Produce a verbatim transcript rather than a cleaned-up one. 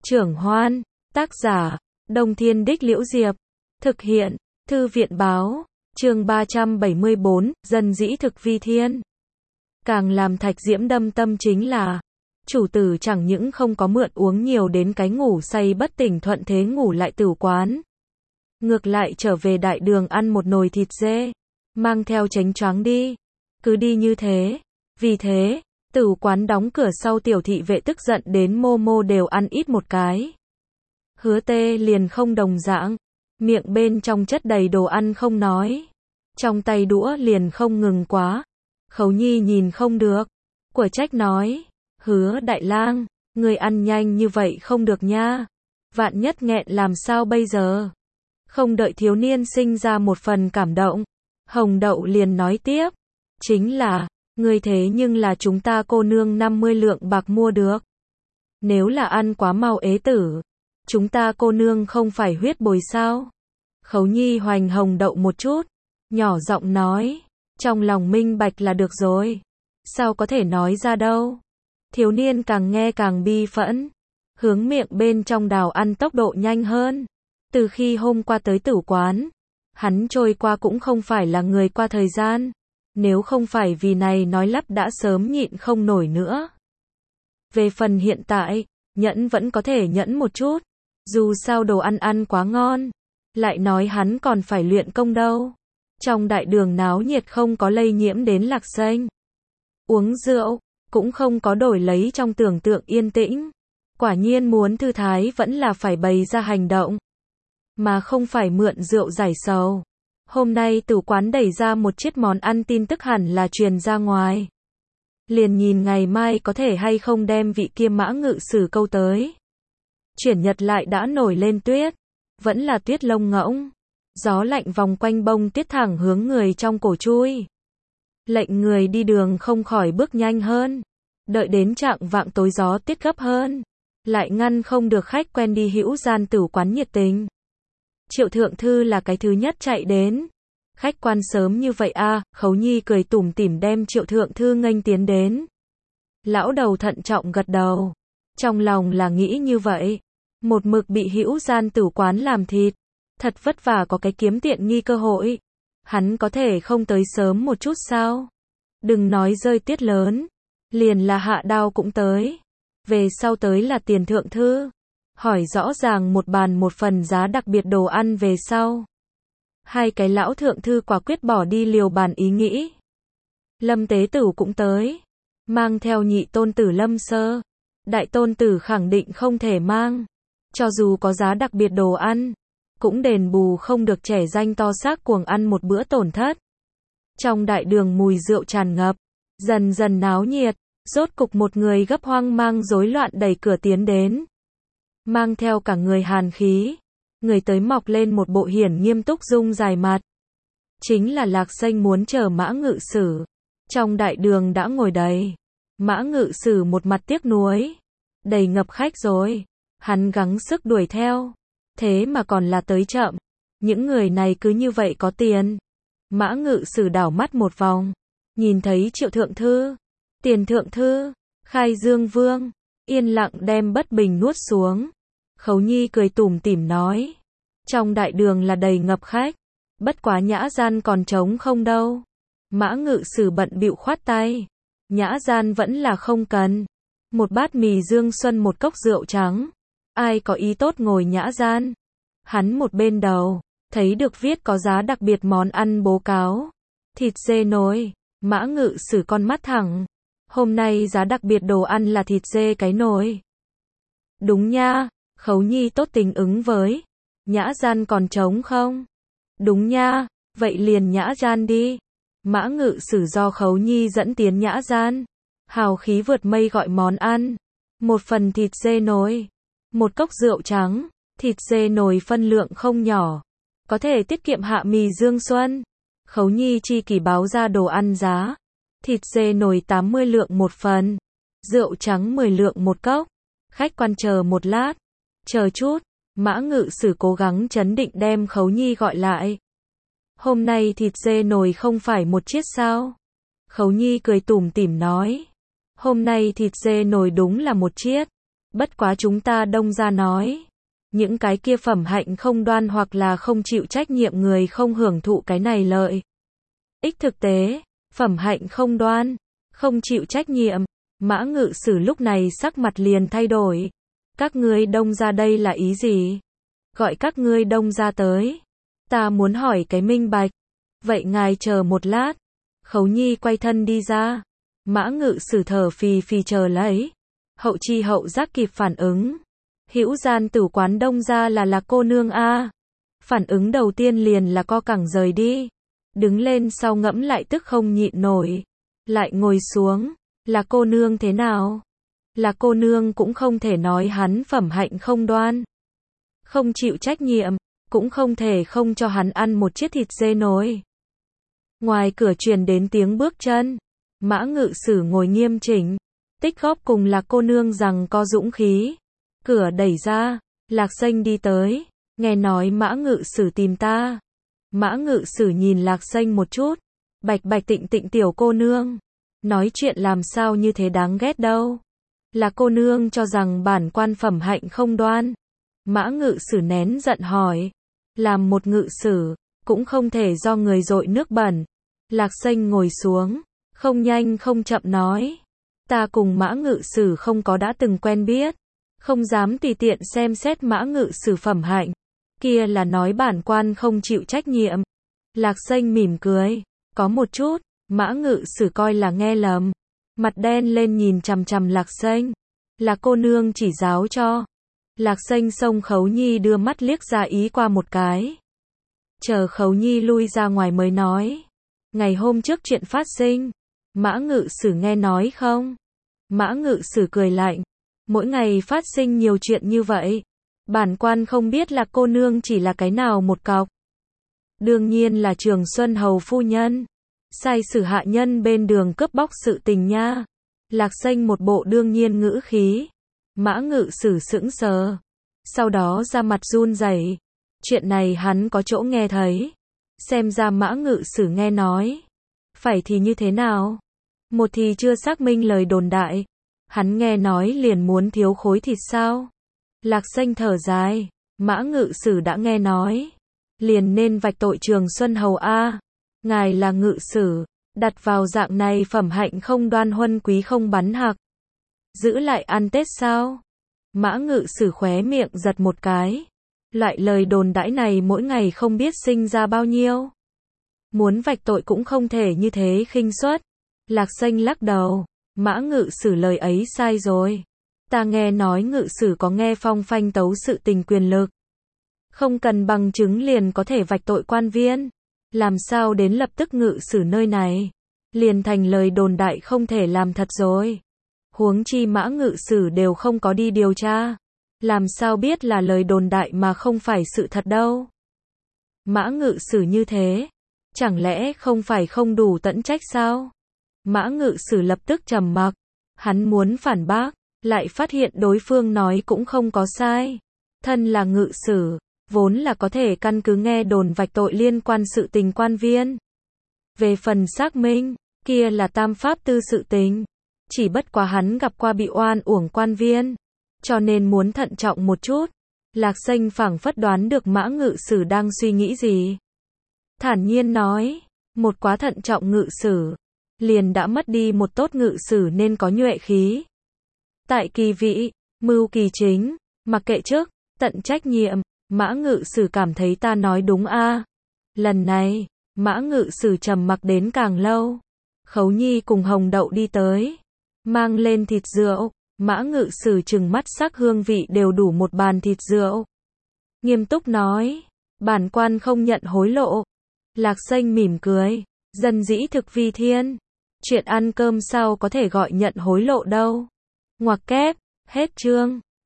Trưởng Hoan, tác giả, Đông Thiên Đích Liễu Diệp, thực hiện, Thư viện báo, chương ba trăm bảy mươi bốn, dân dĩ thực vi thiên. Càng làm Thạch Diễm đâm tâm chính là, chủ tử chẳng những không có mượn uống nhiều đến cái ngủ say bất tỉnh thuận thế ngủ lại tửu quán. Ngược lại trở về đại đường ăn một nồi thịt dê, mang theo chánh choáng đi. Cứ đi như thế. Vì thế, tửu quán đóng cửa sau tiểu thị vệ tức giận đến mô mô đều ăn ít một cái. Hứa Tê liền không đồng dạng, miệng bên trong chất đầy đồ ăn không nói, trong tay đũa liền không ngừng quá. Khấu Nhi nhìn không được, của trách nói, Hứa đại lang, người ăn nhanh như vậy không được nha, vạn nhất nghẹn làm sao bây giờ. Không đợi thiếu niên sinh ra một phần cảm động, Hồng Đậu liền nói tiếp, chính là, người thế nhưng là chúng ta cô nương năm mươi lượng bạc mua được. Nếu là ăn quá mau ế tử, chúng ta cô nương không phải huyết bồi sao? Khấu Nhi hoành Hồng Đậu một chút, nhỏ giọng nói, trong lòng minh bạch là được rồi, sao có thể nói ra đâu. Thiếu niên càng nghe càng bi phẫn, hướng miệng bên trong đào ăn tốc độ nhanh hơn. Từ khi hôm qua tới tử quán, hắn trôi qua cũng không phải là người qua thời gian, nếu không phải vì này nói lắp đã sớm nhịn không nổi nữa. Về phần hiện tại, nhẫn vẫn có thể nhẫn một chút, dù sao đồ ăn ăn quá ngon, lại nói hắn còn phải luyện công đâu. Trong đại đường náo nhiệt không có lây nhiễm đến Lạc Xanh. Uống rượu, cũng không có đổi lấy trong tưởng tượng yên tĩnh. Quả nhiên muốn thư thái vẫn là phải bày ra hành động, mà không phải mượn rượu giải sầu. Hôm nay tử quán đẩy ra một chiếc món ăn tin tức hẳn là truyền ra ngoài. Liền nhìn ngày mai có thể hay không đem vị kia Mã Ngự Sử câu tới. Chuyển nhật lại đã nổi lên tuyết, vẫn là tuyết lông ngỗng. Gió lạnh vòng quanh bông tuyết thẳng hướng người trong cổ chui. Lệnh người đi đường không khỏi bước nhanh hơn. Đợi đến trạng vạng tối gió tiết gấp hơn, lại ngăn không được khách quen đi hữu gian tử quán nhiệt tình. Triệu Thượng Thư là cái thứ nhất chạy đến. Khách quan sớm như vậy a, à, Khấu Nhi cười tủm tỉm đem Triệu Thượng Thư nghênh tiến đến. Lão đầu thận trọng gật đầu. Trong lòng là nghĩ như vậy. Một mực bị hữu gian tử quán làm thịt. Thật vất vả có cái kiếm tiện nghi cơ hội. Hắn có thể không tới sớm một chút sao? Đừng nói rơi tiết lớn. Liền là hạ đao cũng tới. Về sau tới là Tiền Thượng Thư. Hỏi rõ ràng một bàn một phần giá đặc biệt đồ ăn về sau. Hai cái lão thượng thư quả quyết bỏ đi liều bàn ý nghĩ. Lâm Tế Tử cũng tới. Mang theo nhị tôn tử Lâm Sơ. Đại tôn tử khẳng định không thể mang. Cho dù có giá đặc biệt đồ ăn, cũng đền bù không được trẻ danh to xác cuồng ăn một bữa tổn thất. Trong đại đường mùi rượu tràn ngập, dần dần náo nhiệt, rốt cục một người gấp hoang mang rối loạn đẩy cửa tiến đến. Mang theo cả người hàn khí, người tới mọc lên một bộ hiển nghiêm túc dung dài mặt. Chính là Lạc Xanh muốn chờ Mã Ngự Sử. Trong đại đường đã ngồi đầy. Mã Ngự Sử một mặt tiếc nuối. Đầy ngập khách rồi. Hắn gắng sức đuổi theo. Thế mà còn là tới chậm. Những người này cứ như vậy có tiền. Mã Ngự Sử đảo mắt một vòng. Nhìn thấy Triệu Thượng Thư, Tiền Thượng Thư, Khai Dương Vương. Yên lặng đem bất bình nuốt xuống. Khấu Nhi cười tủm tỉm nói. Trong đại đường là đầy ngập khách. Bất quá nhã gian còn trống không đâu. Mã Ngự Sử bận bịu khoát tay. Nhã gian vẫn là không cần. Một bát mì dương xuân một cốc rượu trắng. Ai có ý tốt ngồi nhã gian. Hắn một bên đầu, thấy được viết có giá đặc biệt món ăn bố cáo. Thịt dê nồi. Mã Ngự Sử con mắt thẳng. Hôm nay giá đặc biệt đồ ăn là thịt dê cái nồi. Đúng nha. Khấu Nhi tốt tình ứng với. Nhã gian còn trống không? Đúng nha. Vậy liền nhã gian đi. Mã Ngự Sử do Khấu Nhi dẫn tiến nhã gian. Hào khí vượt mây gọi món ăn. Một phần thịt dê nồi. Một cốc rượu trắng. Thịt dê nồi phân lượng không nhỏ. Có thể tiết kiệm hạ mì dương xuân. Khấu Nhi chi kỷ báo ra đồ ăn giá. Thịt dê nồi tám mươi lượng một phần. Rượu trắng mười lượng một cốc. Khách quan chờ một lát. Chờ chút. Mã Ngự Sử cố gắng trấn định đem Khấu Nhi gọi lại. Hôm nay thịt dê nồi không phải một chiếc sao? Khấu Nhi cười tủm tỉm nói. Hôm nay thịt dê nồi đúng là một chiếc. Bất quá chúng ta Đông gia nói, những cái kia phẩm hạnh không đoan hoặc là không chịu trách nhiệm người không hưởng thụ cái này lợi ích thực tế, phẩm hạnh không đoan, không chịu trách nhiệm. Mã Ngự Sử lúc này sắc mặt liền thay đổi. Các ngươi Đông gia đây là ý gì? Gọi các ngươi Đông gia tới. Ta muốn hỏi cái minh bạch. Vậy ngài chờ một lát. Khấu Nhi quay thân đi ra. Mã Ngự Sử thở phì phì chờ lấy. Hậu chi hậu giác kịp phản ứng. Hữu gian tử quán Đông gia là là cô nương a. Phản ứng đầu tiên liền là co cẳng rời đi. Đứng lên sau ngẫm lại tức không nhịn nổi. Lại ngồi xuống. Là cô nương thế nào? Là cô nương cũng không thể nói hắn phẩm hạnh không đoan. Không chịu trách nhiệm. Cũng không thể không cho hắn ăn một chiếc thịt dê nồi. Ngoài cửa truyền đến tiếng bước chân. Mã Ngự Sử ngồi nghiêm chỉnh. Tích Góp cùng là cô nương rằng có dũng khí. Cửa đẩy ra. Lạc Xanh đi tới. Nghe nói Mã Ngự Sử tìm ta. Mã Ngự Sử nhìn Lạc Xanh một chút. Bạch bạch tịnh tịnh tiểu cô nương. Nói chuyện làm sao như thế đáng ghét đâu. Là cô nương cho rằng bản quan phẩm hạnh không đoan. Mã Ngự Sử nén giận hỏi. Làm một ngự sử, cũng không thể do người dội nước bẩn. Lạc Xanh ngồi xuống, không nhanh không chậm nói. Ta cùng Mã Ngự Sử không có đã từng quen biết. Không dám tùy tiện xem xét Mã Ngự Sử phẩm hạnh. Kia là nói bản quan không chịu trách nhiệm. Lạc Xanh mỉm cười. Có một chút, Mã Ngự Sử coi là nghe lầm. Mặt đen lên nhìn chằm chằm Lạc Xanh. Là cô nương chỉ giáo cho. Lạc Xanh xông Khấu Nhi đưa mắt liếc ra ý qua một cái. Chờ Khấu Nhi lui ra ngoài mới nói. Ngày hôm trước chuyện phát sinh. Mã Ngự Sử nghe nói không? Mã Ngự Sử cười lạnh. Mỗi ngày phát sinh nhiều chuyện như vậy. Bản quan không biết là cô nương chỉ là cái nào một cọc. Đương nhiên là Trường Xuân Hầu phu nhân. Sai sử hạ nhân bên đường cướp bóc sự tình nha. Lạc Xanh một bộ đương nhiên ngữ khí. Mã Ngự Sử sững sờ. Sau đó ra mặt run rẩy. Chuyện này hắn có chỗ nghe thấy. Xem ra Mã Ngự Sử nghe nói. Phải thì như thế nào? Một thì chưa xác minh lời đồn đại. Hắn nghe nói liền muốn thiếu khối thịt sao? Lạc Xanh thở dài. Mã Ngự Sử đã nghe nói. Liền nên vạch tội Trường Xuân Hầu a. Ngài là ngự sử. Đặt vào dạng này phẩm hạnh không đoan huân quý không bắn hạc. Giữ lại ăn Tết sao? Mã Ngự Sử khóe miệng giật một cái. Loại lời đồn đãi này mỗi ngày không biết sinh ra bao nhiêu. Muốn vạch tội cũng không thể như thế khinh suất. Lạc Xanh lắc đầu. Mã Ngự Sử lời ấy sai rồi. Ta nghe nói ngự sử có nghe phong phanh tấu sự tình quyền lực. Không cần bằng chứng liền có thể vạch tội quan viên. Làm sao đến lập tức ngự sử nơi này? Liền thành lời đồn đại không thể làm thật rồi. Huống chi Mã Ngự Sử đều không có đi điều tra. Làm sao biết là lời đồn đại mà không phải sự thật đâu. Mã Ngự Sử như thế. Chẳng lẽ không phải không đủ tận trách sao? Mã Ngự Sử lập tức trầm mặc. Hắn muốn phản bác. Lại phát hiện đối phương nói cũng không có sai. Thân là ngự sử. Vốn là có thể căn cứ nghe đồn vạch tội liên quan sự tình quan viên. Về phần xác minh. Kia là tam pháp tư sự tình. Chỉ bất quá hắn gặp qua bị oan uổng quan viên. Cho nên muốn thận trọng một chút. Lạc Xanh phảng phất đoán được Mã Ngự Sử đang suy nghĩ gì. Thản nhiên nói. Một quá thận trọng ngự sử. Liền đã mất đi một tốt ngự sử nên có nhuệ khí. Tại kỳ vị, mưu kỳ chính, mặc kệ trước, tận trách nhiệm. Mã Ngự Sử cảm thấy ta nói đúng a. Lần này, Mã Ngự Sử trầm mặc đến càng lâu. Khấu Nhi cùng Hồng Đậu đi tới. Mang lên thịt rượu. Mã Ngự Sử trừng mắt sắc hương vị đều đủ một bàn thịt rượu. Nghiêm túc nói. Bản quan không nhận hối lộ. Lạc Xanh mỉm cười. Dân dĩ thực vi thiên. Chuyện ăn cơm sao có thể gọi nhận hối lộ đâu. Ngoặc kép. Hết chương.